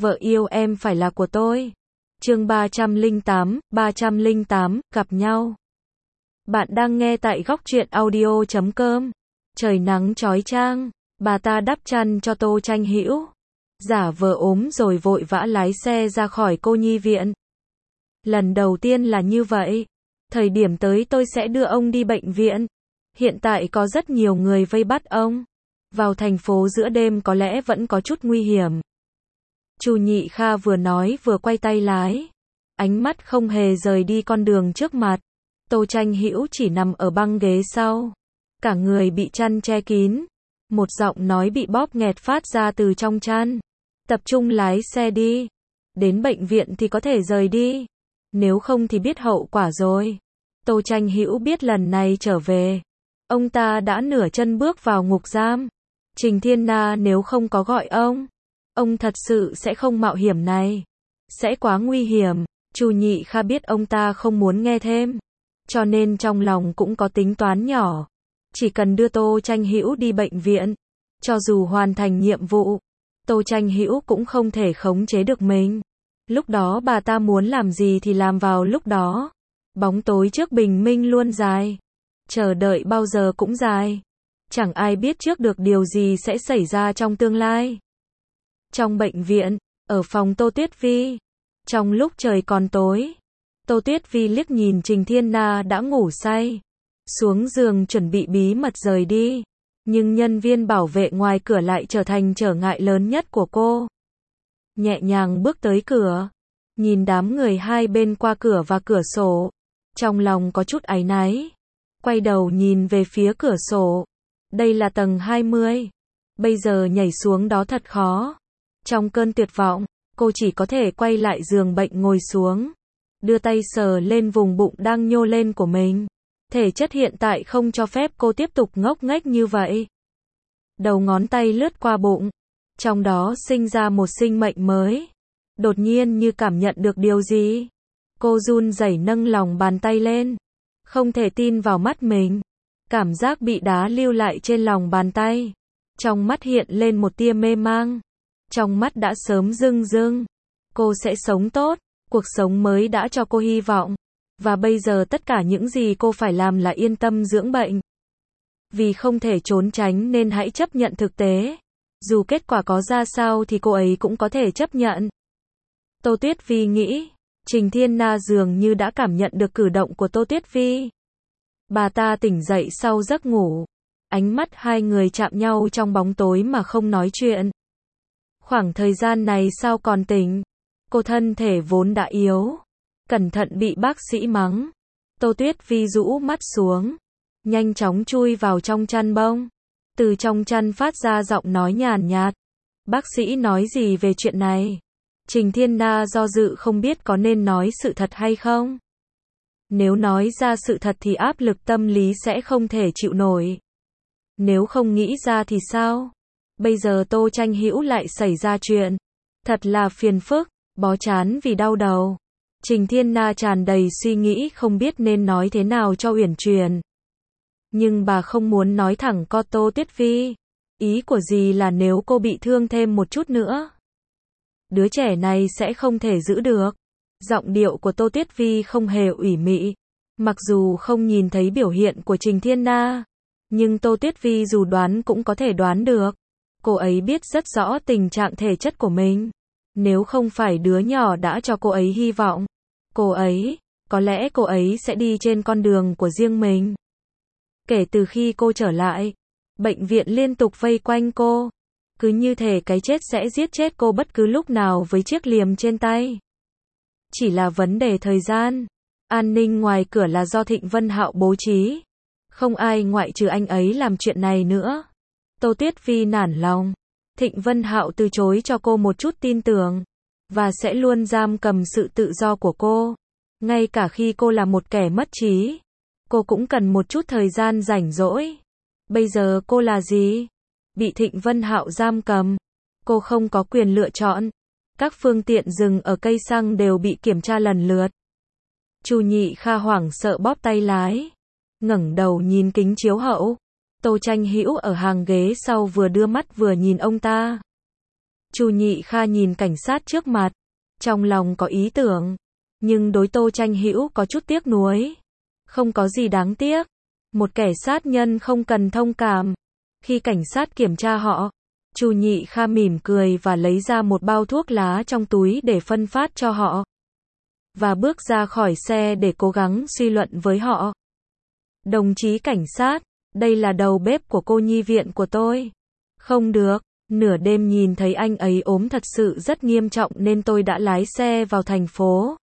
vợ yêu em phải là của tôi. Chương 308, gặp nhau. Bạn đang nghe tại góc truyện audio.com. Trời nắng chói chang, bà ta đắp chăn cho Tô Tranh Hữu, giả vờ ốm rồi vội vã lái xe ra khỏi cô nhi viện. Lần đầu tiên là như vậy. Thời điểm tới tôi sẽ đưa ông đi bệnh viện. Hiện tại có rất nhiều người vây bắt ông. Vào thành phố giữa đêm có lẽ vẫn có chút nguy hiểm. Chu Nhị Kha vừa nói vừa quay tay lái. Ánh mắt không hề rời đi con đường trước mặt. Tô Tranh Hữu chỉ nằm ở băng ghế sau. Cả người bị chăn che kín. Một giọng nói bị bóp nghẹt phát ra từ trong chăn. Tập trung lái xe đi. Đến bệnh viện thì có thể rời đi. Nếu không thì biết hậu quả rồi. Tô Tranh Hữu biết lần này trở về, ông ta đã nửa chân bước vào ngục giam. Trình Thiên Na nếu không có gọi ông thật sự sẽ không mạo hiểm này. Sẽ quá nguy hiểm. Chu Nhị Kha biết ông ta không muốn nghe thêm, cho nên trong lòng cũng có tính toán nhỏ. Chỉ cần đưa Tô Tranh Hữu đi bệnh viện, cho dù hoàn thành nhiệm vụ, Tô Tranh Hữu cũng không thể khống chế được mình. Lúc đó bà ta muốn làm gì thì làm vào lúc đó. Bóng tối trước bình minh luôn dài. Chờ đợi bao giờ cũng dài. Chẳng ai biết trước được điều gì sẽ xảy ra trong tương lai. Trong bệnh viện, ở phòng Tô Tuyết Vi, trong lúc trời còn tối, Tô Tuyết Vi liếc nhìn Trình Thiên Na đã ngủ say, xuống giường chuẩn bị bí mật rời đi. Nhưng nhân viên bảo vệ ngoài cửa lại trở thành trở ngại lớn nhất của cô. Nhẹ nhàng bước tới cửa, nhìn đám người hai bên qua cửa và cửa sổ, trong lòng có chút áy náy. Quay đầu nhìn về phía cửa sổ. Đây là tầng 20. Bây giờ nhảy xuống đó thật khó. Trong cơn tuyệt vọng, cô chỉ có thể quay lại giường bệnh ngồi xuống, đưa tay sờ lên vùng bụng đang nhô lên của mình. Thể chất hiện tại không cho phép cô tiếp tục ngốc nghếch như vậy. Đầu ngón tay lướt qua bụng, trong đó sinh ra một sinh mệnh mới. Đột nhiên như cảm nhận được điều gì, cô run rẩy nâng lòng bàn tay lên, không thể tin vào mắt mình. Cảm giác bị đá lưu lại trên lòng bàn tay. Trong mắt hiện lên một tia mê mang. Trong mắt đã sớm rưng rưng. Cô sẽ sống tốt, cuộc sống mới đã cho cô hy vọng. Và bây giờ tất cả những gì cô phải làm là yên tâm dưỡng bệnh. Vì không thể trốn tránh nên hãy chấp nhận thực tế. Dù kết quả có ra sao thì cô ấy cũng có thể chấp nhận. Tô Tuyết Vi nghĩ, Trình Thiên Na dường như đã cảm nhận được cử động của Tô Tuyết Vi. Bà ta tỉnh dậy sau giấc ngủ. Ánh mắt hai người chạm nhau trong bóng tối mà không nói chuyện. Khoảng thời gian này sao còn tỉnh? Cô thân thể vốn đã yếu, cẩn thận bị bác sĩ mắng. Tô Tuyết Vi rũ mắt xuống, nhanh chóng chui vào trong chăn bông. Từ trong chăn phát ra giọng nói nhàn nhạt. Bác sĩ nói gì về chuyện này? Trình Thiên Na do dự không biết có nên nói sự thật hay không. Nếu nói ra sự thật thì áp lực tâm lý sẽ không thể chịu nổi. Nếu không nghĩ ra thì sao? Bây giờ Tô Tranh Hữu lại xảy ra chuyện. Thật là phiền phức, bó chán vì đau đầu. Trình Thiên Na tràn đầy suy nghĩ không biết nên nói thế nào cho uyển chuyển. Nhưng bà không muốn nói thẳng con Tô Tuyết Vi. Ý của dì là nếu cô bị thương thêm một chút nữa, đứa trẻ này sẽ không thể giữ được. Giọng điệu của Tô Tuyết Vi không hề ủy mị. Mặc dù không nhìn thấy biểu hiện của Trình Thiên Na, nhưng Tô Tuyết Vi dù đoán cũng có thể đoán được. Cô ấy biết rất rõ tình trạng thể chất của mình. Nếu không phải đứa nhỏ đã cho cô ấy hy vọng, có lẽ cô ấy sẽ đi trên con đường của riêng mình. Kể từ khi cô trở lại, bệnh viện liên tục vây quanh cô. Cứ như thể cái chết sẽ giết chết cô bất cứ lúc nào với chiếc liềm trên tay. Chỉ là vấn đề thời gian. An ninh ngoài cửa là do Thịnh Vân Hạo bố trí. Không ai ngoại trừ anh ấy làm chuyện này nữa. Tô Tuyết Vi nản lòng. Thịnh Vân Hạo từ chối cho cô một chút tin tưởng. Và sẽ luôn giam cầm sự tự do của cô. Ngay cả khi cô là một kẻ mất trí, cô cũng cần một chút thời gian rảnh rỗi. Bây giờ cô là gì? Bị Thịnh Vân Hạo giam cầm. Cô không có quyền lựa chọn. Các phương tiện dừng ở cây xăng đều bị kiểm tra lần lượt. Chu Nhị Kha hoảng sợ bóp tay lái, ngẩng đầu nhìn kính chiếu hậu. Tô Tranh Hữu ở hàng ghế sau vừa đưa mắt vừa nhìn ông ta. Chu Nhị Kha nhìn cảnh sát trước mặt, trong lòng có ý tưởng, nhưng đối Tô Tranh Hữu có chút tiếc nuối. Không có gì đáng tiếc, một kẻ sát nhân không cần thông cảm. Khi cảnh sát kiểm tra họ, Chu Nhị Kha mỉm cười và lấy ra một bao thuốc lá trong túi để phân phát cho họ. Và bước ra khỏi xe để cố gắng suy luận với họ. Đồng chí cảnh sát, đây là đầu bếp của cô nhi viện của tôi. Không được, nửa đêm nhìn thấy anh ấy ốm thật sự rất nghiêm trọng nên tôi đã lái xe vào thành phố.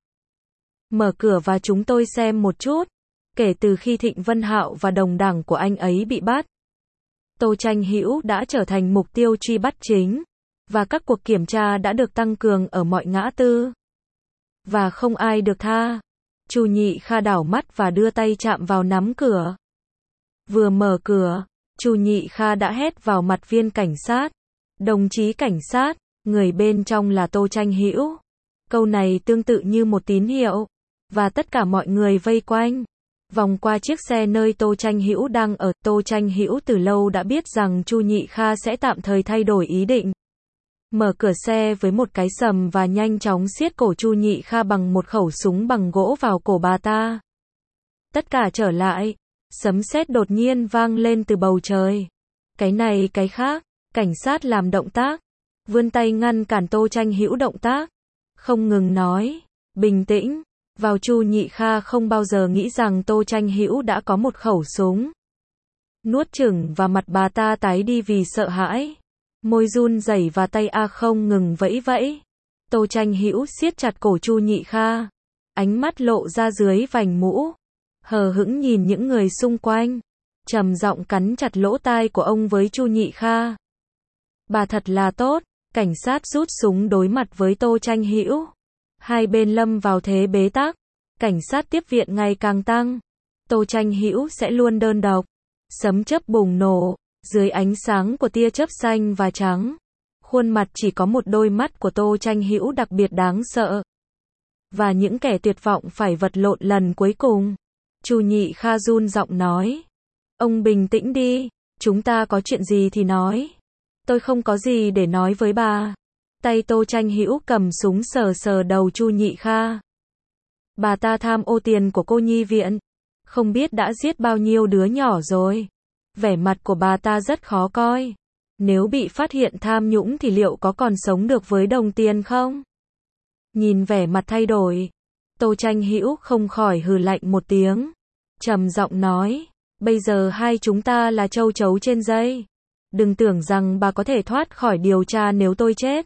Mở cửa và chúng tôi xem một chút. Kể từ khi Thịnh Vân Hạo và đồng đảng của anh ấy bị bắt, Tô Tranh Hữu đã trở thành mục tiêu truy bắt chính, và các cuộc kiểm tra đã được tăng cường ở mọi ngã tư. Và không ai được tha. Chu Nhị Kha đảo mắt và đưa tay chạm vào nắm cửa. Vừa mở cửa, Chu Nhị Kha đã hét vào mặt viên cảnh sát. Đồng chí cảnh sát, người bên trong là Tô Tranh Hữu. Câu này tương tự như một tín hiệu. Và tất cả mọi người vây quanh. Vòng qua chiếc xe nơi Tô Tranh Hữu đang ở, Tô Tranh Hữu từ lâu đã biết rằng Chu Nhị Kha sẽ tạm thời thay đổi ý định. Mở cửa xe với một cái sầm và nhanh chóng siết cổ Chu Nhị Kha bằng một khẩu súng bằng gỗ vào cổ bà ta. Tất cả trở lại. Sấm sét đột nhiên vang lên từ bầu trời. Cái này cái khác. Cảnh sát làm động tác. Vươn tay ngăn cản Tô Tranh Hữu động tác. Không ngừng nói. Bình tĩnh. Vào Chu Nhị Kha không bao giờ nghĩ rằng Tô Tranh Hữu đã có một khẩu súng. Nuốt chửng và mặt bà ta tái đi vì sợ hãi. Môi run rẩy và tay không ngừng vẫy vẫy. Tô Tranh Hữu siết chặt cổ Chu Nhị Kha. Ánh mắt lộ ra dưới vành mũ. Hờ hững nhìn những người xung quanh. Trầm giọng cắn chặt lỗ tai của ông với Chu Nhị Kha. Bà thật là tốt. Cảnh sát rút súng đối mặt với Tô Tranh Hữu. Hai bên lâm vào thế bế tắc. Cảnh sát tiếp viện ngày càng tăng. Tô Tranh Hữu sẽ luôn đơn độc. Sấm chớp bùng nổ. Dưới ánh sáng của tia chớp xanh và trắng. Khuôn mặt chỉ có một đôi mắt của Tô Tranh Hữu đặc biệt đáng sợ. Và những kẻ tuyệt vọng phải vật lộn lần cuối cùng. Chu Nhị Kha run giọng nói. Ông bình tĩnh đi. Chúng ta có chuyện gì thì nói. Tôi không có gì để nói với bà. Tay Tô Tranh Hữu cầm súng sờ sờ đầu Chu Nhị Kha. Bà ta tham ô tiền của cô nhi viện. Không biết đã giết bao nhiêu đứa nhỏ rồi. Vẻ mặt của bà ta rất khó coi. Nếu bị phát hiện tham nhũng thì liệu có còn sống được với đồng tiền không? Nhìn vẻ mặt thay đổi, Tô Tranh Hữu không khỏi hừ lạnh một tiếng. Trầm giọng nói, bây giờ hai chúng ta là châu chấu trên dây. Đừng tưởng rằng bà có thể thoát khỏi điều tra nếu tôi chết.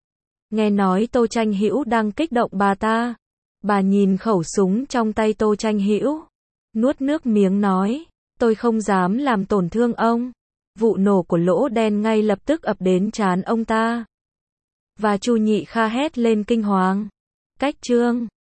Nghe nói Tô Tranh Hữu đang kích động bà ta. Bà nhìn khẩu súng trong tay Tô Tranh Hữu. Nuốt nước miếng nói, tôi không dám làm tổn thương ông. Vụ nổ của lỗ đen ngay lập tức ập đến trán ông ta. Và Chu Nhị Kha hét lên kinh hoàng. Cách chương